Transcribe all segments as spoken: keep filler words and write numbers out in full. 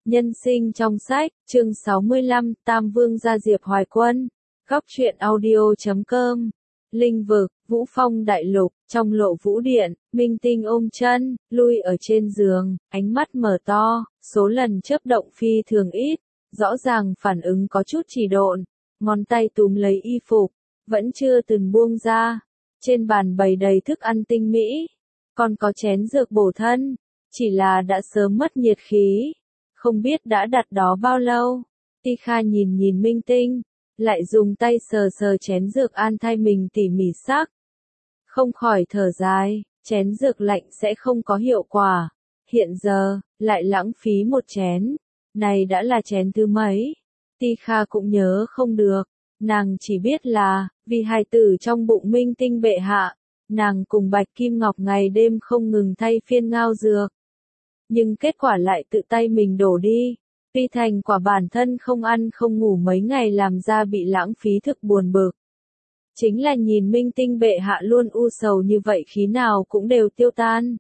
Nhân sinh trong sách, chương sáu mươi lăm, Tam Vương gia Diệp Hoài Quân. Góc truyện audio chấm com. Linh vực, Vũ Phong đại lục, trong lộ vũ điện, Minh Tinh ôm chân, lui ở trên giường, ánh mắt mở to, số lần chớp động phi thường ít, rõ ràng phản ứng có chút trì độn, ngón tay túm lấy y phục, vẫn chưa từng buông ra. Trên bàn bày đầy thức ăn tinh mỹ, còn có chén dược bổ thân, chỉ là đã sớm mất nhiệt khí. Không biết đã đặt đó bao lâu. Ti Kha nhìn nhìn Minh Tinh, lại dùng tay sờ sờ chén dược an thay mình tỉ mỉ sắc. Không khỏi thở dài, chén dược lạnh sẽ không có hiệu quả. Hiện giờ, lại lãng phí một chén. Này đã là chén thứ mấy? Ti Kha cũng nhớ không được. Nàng chỉ biết là, vì hài tử trong bụng Minh Tinh bệ hạ, nàng cùng Bạch Kim Ngọc ngày đêm không ngừng thay phiên ngao dược. Nhưng kết quả lại tự tay mình đổ đi. Tuy thành quả bản thân không ăn không ngủ mấy ngày làm ra bị lãng phí thực buồn bực. Chính là nhìn Minh Tinh bệ hạ luôn u sầu như vậy khí nào cũng đều tiêu tan.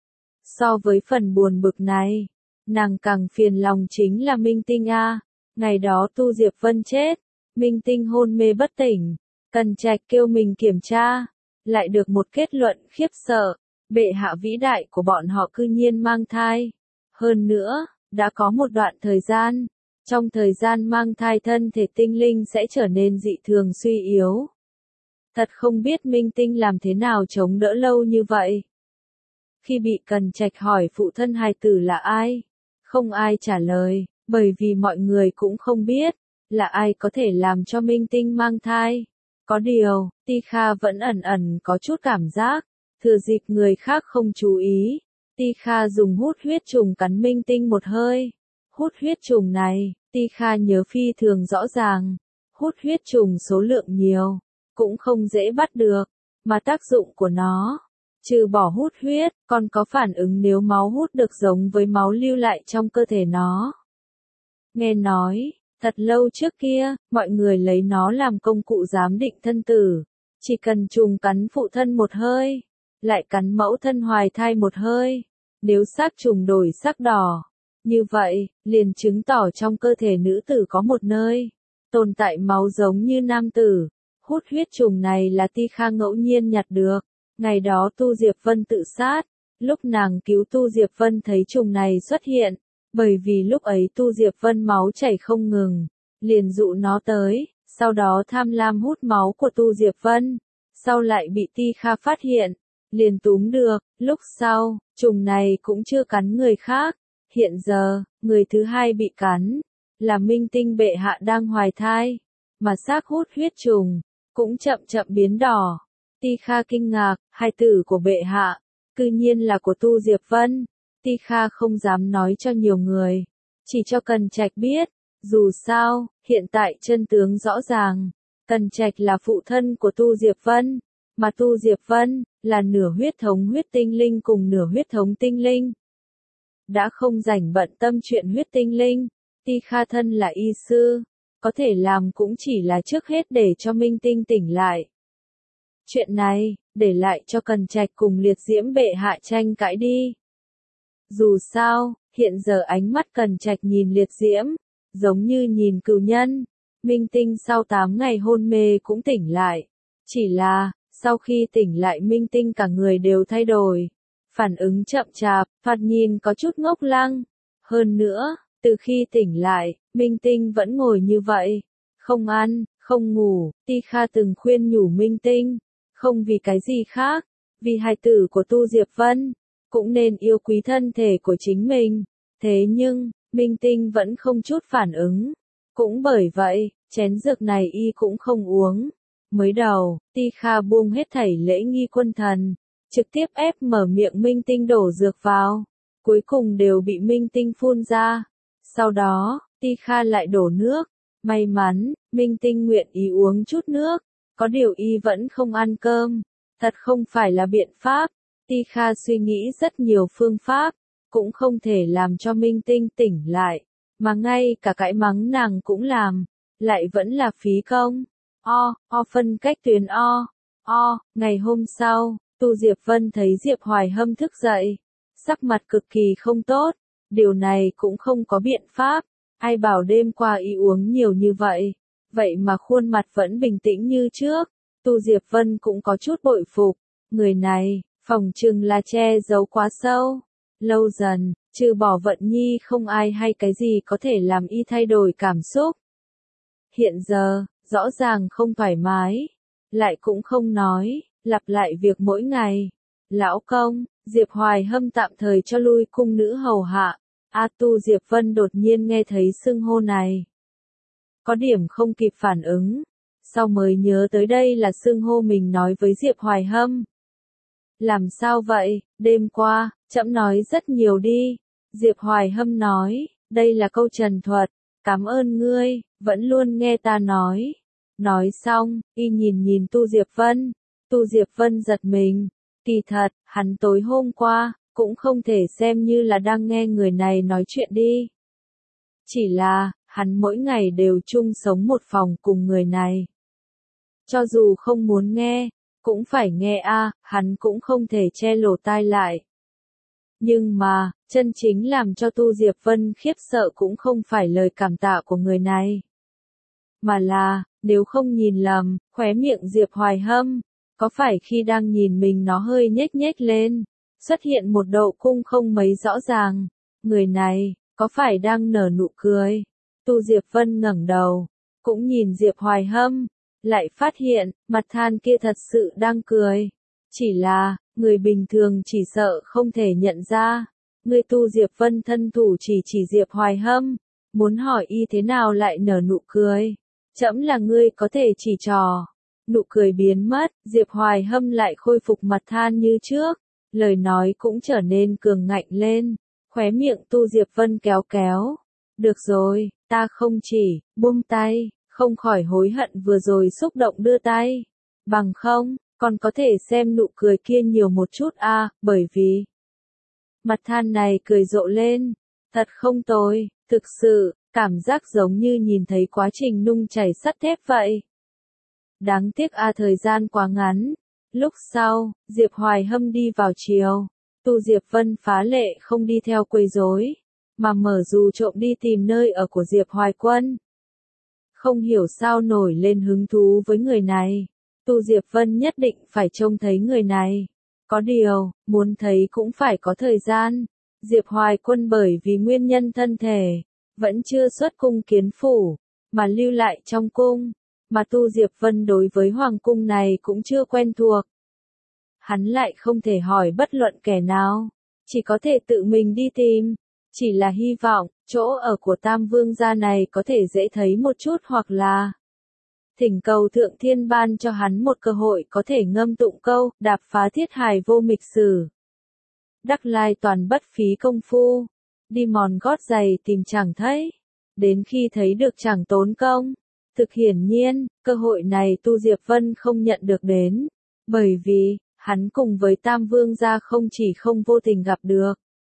So với phần buồn bực này, nàng càng phiền lòng chính là Minh Tinh a. Ngày đó Tu Diệp Vân chết, Minh Tinh hôn mê bất tỉnh, Cần Trạch kêu mình kiểm tra, lại được một kết luận khiếp sợ. Bệ hạ vĩ đại của bọn họ cư nhiên mang thai. Hơn nữa, đã có một đoạn thời gian, trong thời gian mang thai thân thể tinh linh sẽ trở nên dị thường suy yếu. Thật không biết Minh Tinh làm thế nào chống đỡ lâu như vậy. Khi bị Cần Trạch hỏi phụ thân hài tử là ai, không ai trả lời, bởi vì mọi người cũng không biết, là ai có thể làm cho Minh Tinh mang thai. Có điều, Ti Kha vẫn ẩn ẩn có chút cảm giác. Thừa dịp người khác không chú ý, Ti Kha dùng hút huyết trùng cắn Minh Tinh một hơi. Hút huyết trùng này, Ti Kha nhớ phi thường rõ ràng. Hút huyết trùng số lượng nhiều, cũng không dễ bắt được, mà tác dụng của nó, trừ bỏ hút huyết, còn có phản ứng nếu máu hút được giống với máu lưu lại trong cơ thể nó. Nghe nói, thật lâu trước kia, mọi người lấy nó làm công cụ giám định thân tử. Chỉ cần trùng cắn phụ thân một hơi, lại cắn mẫu thân hoài thai một hơi. Nếu xác trùng đổi sắc đỏ, như vậy, liền chứng tỏ trong cơ thể nữ tử có một nơi tồn tại máu giống như nam tử. Hút huyết trùng này là Ti Kha ngẫu nhiên nhặt được. Ngày đó Tu Diệp Vân tự sát, lúc nàng cứu Tu Diệp Vân thấy trùng này xuất hiện, bởi vì lúc ấy Tu Diệp Vân máu chảy không ngừng, liền dụ nó tới, sau đó tham lam hút máu của Tu Diệp Vân, sau lại bị Ti Kha phát hiện. Liền túm được, lúc sau, trùng này cũng chưa cắn người khác. Hiện giờ, người thứ hai bị cắn, là Minh Tinh bệ hạ đang hoài thai, mà xác hút huyết trùng, cũng chậm chậm biến đỏ. Ti Kha kinh ngạc, hài tử của bệ hạ, cư nhiên là của Tu Diệp Vân. Ti Kha không dám nói cho nhiều người, chỉ cho Cần Trạch biết, dù sao, hiện tại chân tướng rõ ràng, Cần Trạch là phụ thân của Tu Diệp Vân. Mà Tu Diệp Vân, là nửa huyết thống huyết tinh linh cùng nửa huyết thống tinh linh. Đã không rảnh bận tâm chuyện huyết tinh linh, Ti Kha thân là y sư, có thể làm cũng chỉ là trước hết để cho Minh Tinh tỉnh lại. Chuyện này, để lại cho Cần Trạch cùng Liệt Diễm bệ hạ tranh cãi đi. Dù sao, hiện giờ ánh mắt Cần Trạch nhìn Liệt Diễm, giống như nhìn cừu nhân. Minh Tinh sau tám ngày hôn mê cũng tỉnh lại. Chỉ là, sau khi tỉnh lại Minh Tinh cả người đều thay đổi. Phản ứng chậm chạp, thoạt nhìn có chút ngốc lăng. Hơn nữa, từ khi tỉnh lại, Minh Tinh vẫn ngồi như vậy. Không ăn, không ngủ. Ti Kha từng khuyên nhủ Minh Tinh. Không vì cái gì khác. Vì hài tử của Tu Diệp Vân. Cũng nên yêu quý thân thể của chính mình. Thế nhưng, Minh Tinh vẫn không chút phản ứng. Cũng bởi vậy, chén dược này y cũng không uống. Mới đầu, Ti Kha buông hết thảy lễ nghi quân thần, trực tiếp ép mở miệng Minh Tinh đổ dược vào, cuối cùng đều bị Minh Tinh phun ra. Sau đó, Ti Kha lại đổ nước, may mắn, Minh Tinh nguyện ý uống chút nước, có điều y vẫn không ăn cơm, thật không phải là biện pháp. Ti Kha suy nghĩ rất nhiều phương pháp, cũng không thể làm cho Minh Tinh tỉnh lại, mà ngay cả cãi mắng nàng cũng làm, lại vẫn là phí công. O, o phân cách tuyến O, o, ngày hôm sau, Tu Diệp Vân thấy Diệp Hoài Hâm thức dậy, sắc mặt cực kỳ không tốt, Điều này cũng không có biện pháp, ai bảo đêm qua y uống nhiều như vậy, vậy mà khuôn mặt vẫn bình tĩnh như trước. Tu Diệp Vân cũng có chút bội phục, người này, phỏng chừng là che giấu quá sâu. Lâu dần, trừ bỏ Vận Nhi không ai hay cái gì có thể làm y thay đổi cảm xúc. Hiện giờ, rõ ràng không thoải mái, lại cũng không nói, lặp lại việc mỗi ngày. Lão công, Diệp Hoài Hâm tạm thời cho lui cung nữ hầu hạ. A Tu Diệp Vân đột nhiên nghe thấy xưng hô này. Có điểm không kịp phản ứng, sau mới nhớ tới đây là xưng hô mình nói với Diệp Hoài Hâm. Làm sao vậy, đêm qua, trẫm nói rất nhiều đi. Diệp Hoài Hâm nói, đây là câu trần thuật, cảm ơn ngươi, vẫn luôn nghe ta nói. Nói xong, y nhìn nhìn Tu Diệp Vân, Tu Diệp Vân giật mình, kỳ thật, hắn tối hôm qua, cũng không thể xem như là đang nghe người này nói chuyện đi. Chỉ là, hắn mỗi ngày đều chung sống một phòng cùng người này. Cho dù không muốn nghe, cũng phải nghe a, hắn cũng không thể che lỗ tai lại. Nhưng mà, chân chính làm cho Tu Diệp Vân khiếp sợ cũng không phải lời cảm tạ của người này. Mà là, nếu không nhìn lầm, khóe miệng Diệp Hoài Hâm, có phải khi đang nhìn mình nó hơi nhếch nhếch lên, xuất hiện một độ cung không mấy rõ ràng. Người này, có phải đang nở nụ cười? Tu Diệp Vân ngẩng đầu, cũng nhìn Diệp Hoài Hâm, lại phát hiện, mặt than kia thật sự đang cười. Chỉ là, người bình thường chỉ sợ không thể nhận ra. Người Tu Diệp Vân thân thủ chỉ chỉ Diệp Hoài Hâm, muốn hỏi y thế nào lại nở nụ cười. Trẫm là ngươi có thể chỉ trò. Nụ cười biến mất, Diệp Hoài Hâm lại khôi phục mặt than như trước, lời nói cũng trở nên cường ngạnh lên, khóe miệng Tu Diệp Vân kéo kéo. Được rồi, ta không chỉ, buông tay, không khỏi hối hận vừa rồi xúc động đưa tay. Bằng không, còn có thể xem nụ cười kia nhiều một chút a, à, bởi vì mặt than này cười rộ lên, thật không tồi, thực sự, cảm giác giống như nhìn thấy quá trình nung chảy sắt thép vậy. Đáng tiếc a à, thời gian quá ngắn. Lúc sau, Diệp Hoài Hâm đi vào chiều, Tu Diệp Vân phá lệ không đi theo quấy rối, mà mở dù trộm đi tìm nơi ở của Diệp Hoài Quân. Không hiểu sao nổi lên hứng thú với người này, Tu Diệp Vân nhất định phải trông thấy người này. Có điều, muốn thấy cũng phải có thời gian. Diệp Hoài Quân bởi vì nguyên nhân thân thể, vẫn chưa xuất cung kiến phủ, mà lưu lại trong cung. Mà Tu Diệp Vân đối với hoàng cung này cũng chưa quen thuộc. Hắn lại không thể hỏi bất luận kẻ nào, chỉ có thể tự mình đi tìm. Chỉ là hy vọng, chỗ ở của Tam Vương gia này có thể dễ thấy một chút hoặc là thỉnh cầu Thượng Thiên ban cho hắn một cơ hội có thể ngâm tụng câu, đạp phá thiết hài vô mịch sử. Đắc lai toàn bất phí công phu, đi mòn gót giày tìm chẳng thấy, đến khi thấy được chẳng tốn công. Thực hiển nhiên, cơ hội này Tu Diệp Vân không nhận được đến, bởi vì, hắn cùng với Tam Vương gia không chỉ không vô tình gặp được.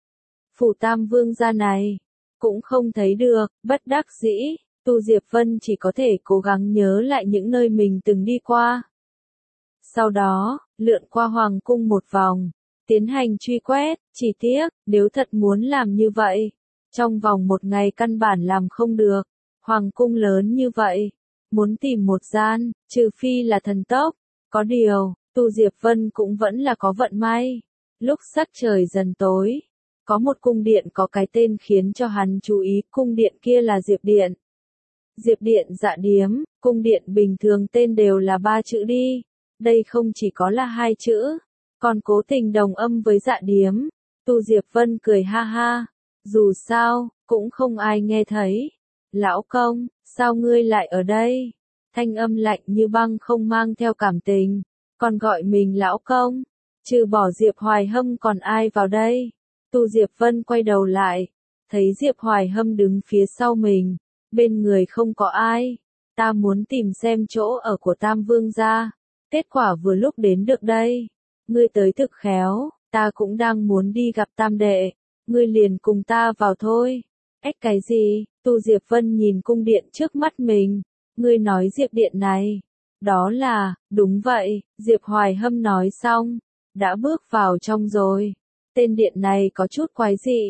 Phủ Tam Vương gia này, cũng không thấy được, bất đắc dĩ, Tu Diệp Vân chỉ có thể cố gắng nhớ lại những nơi mình từng đi qua. Sau đó, lượn qua Hoàng cung một vòng, tiến hành truy quét, chỉ tiếc, nếu thật muốn làm như vậy, trong vòng một ngày căn bản làm không được. Hoàng cung lớn như vậy, muốn tìm một gian, trừ phi là thần tốc. Có điều, Tu Diệp Vân cũng vẫn là có vận may. Lúc sắc trời dần tối, có một cung điện có cái tên khiến cho hắn chú ý, cung điện kia là Diệp Điện. Diệp Điện Dạ Điếm, cung điện bình thường tên đều là ba chữ đi. Đây không chỉ có là hai chữ, còn cố tình đồng âm với Dạ Điếm. Tu Diệp Vân cười ha ha, dù sao, cũng không ai nghe thấy. Lão công, sao ngươi lại ở đây? Thanh âm lạnh như băng không mang theo cảm tình, còn gọi mình lão công. Trừ bỏ Diệp Hoài Hâm còn ai vào đây? Tu Diệp Vân quay đầu lại, thấy Diệp Hoài Hâm đứng phía sau mình, bên người không có ai. Ta muốn tìm xem chỗ ở của Tam Vương gia. Kết quả vừa lúc đến được đây. Ngươi tới thực khéo, ta cũng đang muốn đi gặp Tam đệ. Ngươi liền cùng ta vào thôi. Ếch cái gì? Tu Diệp Vân nhìn cung điện trước mắt mình. Ngươi nói Diệp Điện này. Đó là, đúng vậy, Diệp Hoài Hâm nói xong. Đã bước vào trong rồi. Tên điện này có chút quái dị.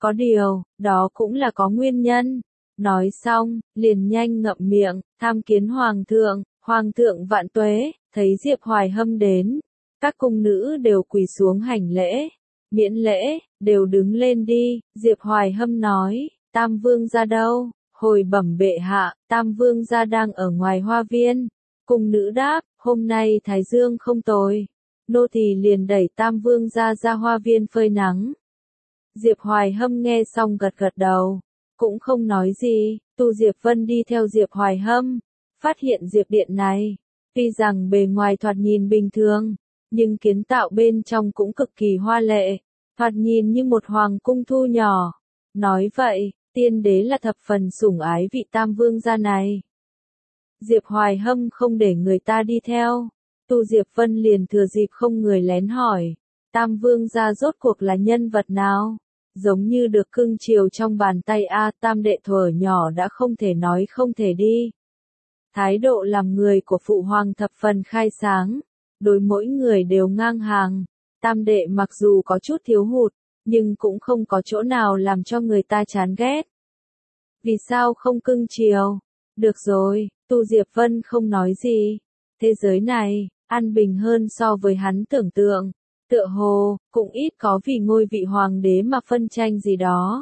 Có điều, đó cũng là có nguyên nhân. Nói xong, liền nhanh ngậm miệng, tham kiến hoàng thượng, hoàng thượng vạn tuế, thấy Diệp Hoài Hâm đến. Các cung nữ đều quỳ xuống hành lễ, miễn lễ, đều đứng lên đi, Diệp Hoài Hâm nói, Tam Vương gia đâu, hồi bẩm bệ hạ, Tam Vương gia đang ở ngoài hoa viên. Cung nữ đáp, hôm nay Thái Dương không tồi, nô tỳ liền đẩy Tam Vương gia ra hoa viên phơi nắng. Diệp Hoài Hâm nghe xong gật gật đầu, cũng không nói gì, Tu Diệp Vân đi theo Diệp Hoài Hâm, phát hiện Diệp Điện này, tuy rằng bề ngoài thoạt nhìn bình thường, nhưng kiến tạo bên trong cũng cực kỳ hoa lệ, thoạt nhìn như một hoàng cung thu nhỏ. Nói vậy, tiên đế là thập phần sủng ái vị Tam Vương gia này. Diệp Hoài Hâm không để người ta đi theo, Tu Diệp Vân liền thừa dịp không người lén hỏi, Tam Vương gia rốt cuộc là nhân vật nào? Giống như được cưng chiều trong bàn tay a, Tam đệ thuở nhỏ đã không thể nói không thể đi. Thái độ làm người của phụ hoàng thập phần khai sáng, đối mỗi người đều ngang hàng. Tam đệ mặc dù có chút thiếu hụt, nhưng cũng không có chỗ nào làm cho người ta chán ghét. Vì sao không cưng chiều? Được rồi, Tu Diệp Vân không nói gì. Thế giới này, an bình hơn so với hắn tưởng tượng. Tựa hồ, cũng ít có vì ngôi vị hoàng đế mà phân tranh gì đó.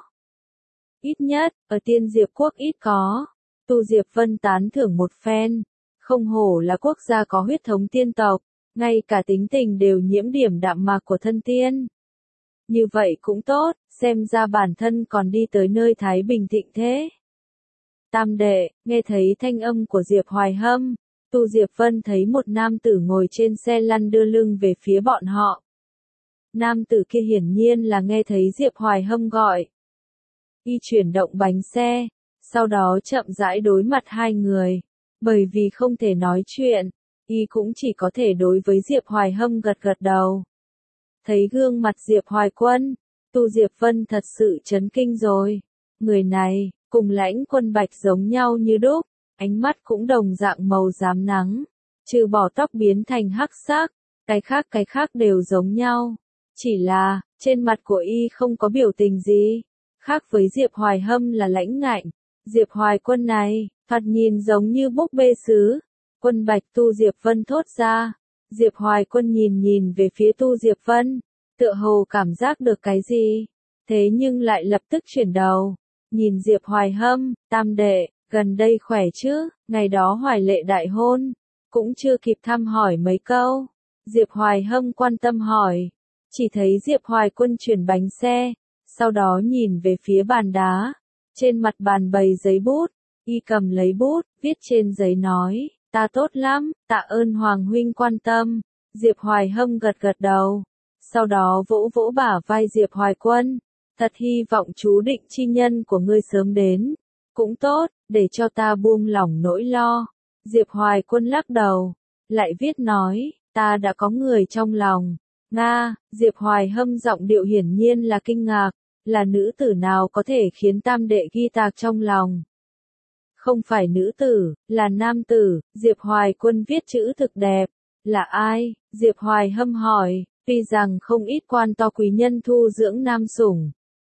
Ít nhất, ở Tiên Diệp quốc ít có. Tu Diệp Vân tán thưởng một phen. Không hổ là quốc gia có huyết thống tiên tộc, ngay cả tính tình đều nhiễm điểm đạm mạc của thân tiên. Như vậy cũng tốt, xem ra bản thân còn đi tới nơi thái bình thịnh thế. Tam đệ, nghe thấy thanh âm của Diệp Hoài Hâm, Tu Diệp Vân thấy một nam tử ngồi trên xe lăn đưa lưng về phía bọn họ. Nam tử kia hiển nhiên là nghe thấy Diệp Hoài Hâm gọi. Y chuyển động bánh xe, sau đó chậm rãi đối mặt hai người. Bởi vì không thể nói chuyện, Y cũng chỉ có thể đối với Diệp Hoài Hâm gật gật đầu. Thấy gương mặt Diệp Hoài Quân, Tu Diệp Vân thật sự chấn kinh rồi. Người này, cùng Lãnh Quân Bạch giống nhau như đúc, ánh mắt cũng đồng dạng màu rám nắng. Trừ bỏ tóc biến thành hắc sắc, cái khác cái khác đều giống nhau. Chỉ là, trên mặt của Y không có biểu tình gì. Khác với Diệp Hoài Hâm là lãnh ngạnh. Diệp Hoài Quân này, thoạt nhìn giống như búp bê sứ. Quân Bạch Tu Diệp Vân thốt ra. Diệp Hoài Quân nhìn nhìn về phía Tu Diệp Vân, tựa hồ cảm giác được cái gì, thế nhưng lại lập tức chuyển đầu, nhìn Diệp Hoài Hâm, Tam đệ, gần đây khỏe chứ, ngày đó Hoài Lệ đại hôn, cũng chưa kịp thăm hỏi mấy câu. Diệp Hoài Hâm quan tâm hỏi, chỉ thấy Diệp Hoài Quân chuyển bánh xe, sau đó nhìn về phía bàn đá, trên mặt bàn bày giấy bút, Y cầm lấy bút, viết trên giấy nói. Ta tốt lắm, tạ ơn Hoàng huynh quan tâm. Diệp Hoài Hâm gật gật đầu. Sau đó vỗ vỗ bả vai Diệp Hoài Quân. Thật hy vọng chú định chi nhân của ngươi sớm đến. Cũng tốt, để cho ta buông lỏng nỗi lo. Diệp Hoài Quân lắc đầu. Lại viết nói, ta đã có người trong lòng. Nga, Diệp Hoài Hâm giọng điệu hiển nhiên là kinh ngạc. Là nữ tử nào có thể khiến tam đệ ghi tạc trong lòng? Không phải nữ tử, là nam tử, Diệp Hoài Quân viết chữ thực đẹp. Là ai? Diệp Hoài Hâm hỏi, tuy rằng không ít quan to quý nhân thu dưỡng nam sủng.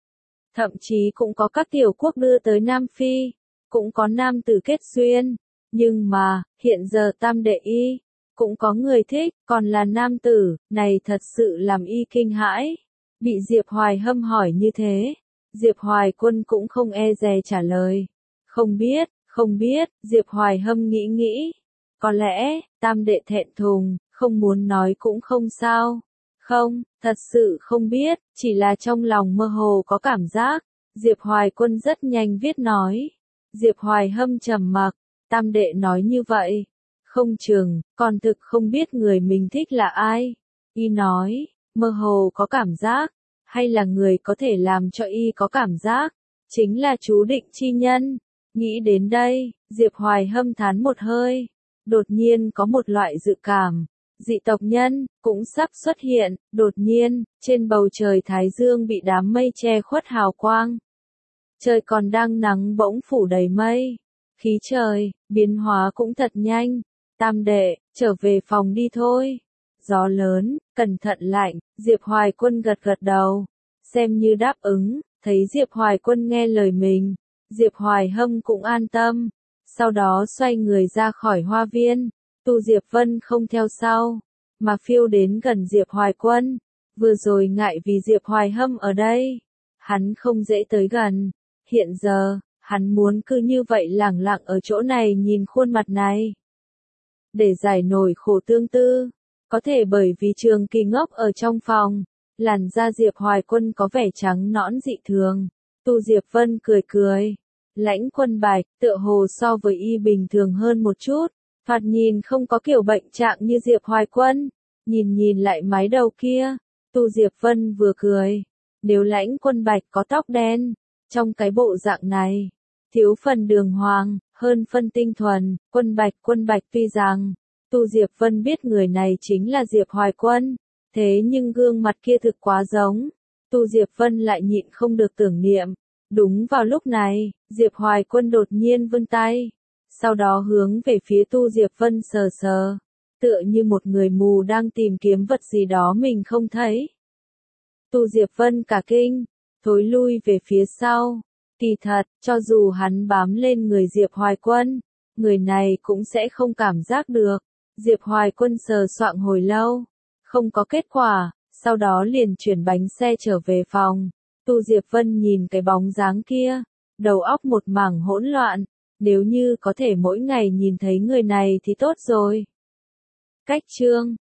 Thậm chí cũng có các tiểu quốc đưa tới Nam Phi, cũng có nam tử kết duyên. Nhưng mà, hiện giờ tam đệ Y, cũng có người thích, còn là nam tử, này thật sự làm Y kinh hãi. Bị Diệp Hoài Hâm hỏi như thế, Diệp Hoài Quân cũng không e dè trả lời. Không biết. Không biết, Diệp Hoài Hâm nghĩ nghĩ. Có lẽ, tam đệ thẹn thùng, không muốn nói cũng không sao. Không, thật sự không biết, chỉ là trong lòng mơ hồ có cảm giác. Diệp Hoài Quân rất nhanh viết nói. Diệp Hoài Hâm trầm mặc, tam đệ nói như vậy. Không chừng, còn thực không biết người mình thích là ai. Y nói, mơ hồ có cảm giác, hay là người có thể làm cho Y có cảm giác, chính là chú định chi nhân. Nghĩ đến đây, Diệp Hoài Hâm thán một hơi. Đột nhiên có một loại dự cảm. Dị tộc nhân, cũng sắp xuất hiện. Đột nhiên, trên bầu trời Thái Dương bị đám mây che khuất hào quang. Trời còn đang nắng bỗng phủ đầy mây. Khí trời, biến hóa cũng thật nhanh. Tam đệ, trở về phòng đi thôi. Gió lớn, cẩn thận lạnh. Diệp Hoài Quân gật gật đầu. Xem như đáp ứng, Thấy Diệp Hoài Quân nghe lời mình, Diệp Hoài Hâm cũng an tâm, sau đó xoay người ra khỏi hoa viên. Tu Diệp Vân không theo sau, mà phiêu đến gần Diệp Hoài Quân. Vừa rồi ngại vì Diệp Hoài Hâm ở đây, hắn không dễ tới gần. Hiện giờ, hắn muốn cứ như vậy lẳng lặng ở chỗ này nhìn khuôn mặt này. Để giải nổi khổ tương tư, có thể bởi vì Trường Kỳ ngốc ở trong phòng, làn da Diệp Hoài Quân có vẻ trắng nõn dị thường. Tu Diệp Vân cười cười. Lãnh Quân Bạch, tựa hồ so với y bình thường hơn một chút, thoạt nhìn không có kiểu bệnh trạng như Diệp Hoài Quân. Nhìn nhìn lại mái đầu kia, Tu Diệp Vân vừa cười. Nếu Lãnh Quân Bạch có tóc đen, trong cái bộ dạng này, thiếu phần đường hoàng, hơn phân tinh thuần. Quân Bạch Quân Bạch tuy rằng, Tu Diệp Vân biết người này chính là Diệp Hoài Quân, thế nhưng gương mặt kia thực quá giống. Tu Diệp Vân lại nhịn không được tưởng niệm. Đúng vào lúc này, Diệp Hoài Quân đột nhiên vươn tay, sau đó hướng về phía Tu Diệp Vân sờ sờ, tựa như một người mù đang tìm kiếm vật gì đó mình không thấy. Tu Diệp Vân cả kinh, thối lui về phía sau. Kỳ thật, cho dù hắn bám lên người Diệp Hoài Quân, người này cũng sẽ không cảm giác được. Diệp Hoài Quân sờ soạng hồi lâu, không có kết quả, sau đó liền chuyển bánh xe trở về phòng. Tu Diệp Vân nhìn cái bóng dáng kia, đầu óc một mảng hỗn loạn, nếu như có thể mỗi ngày nhìn thấy người này thì tốt rồi. Cách chương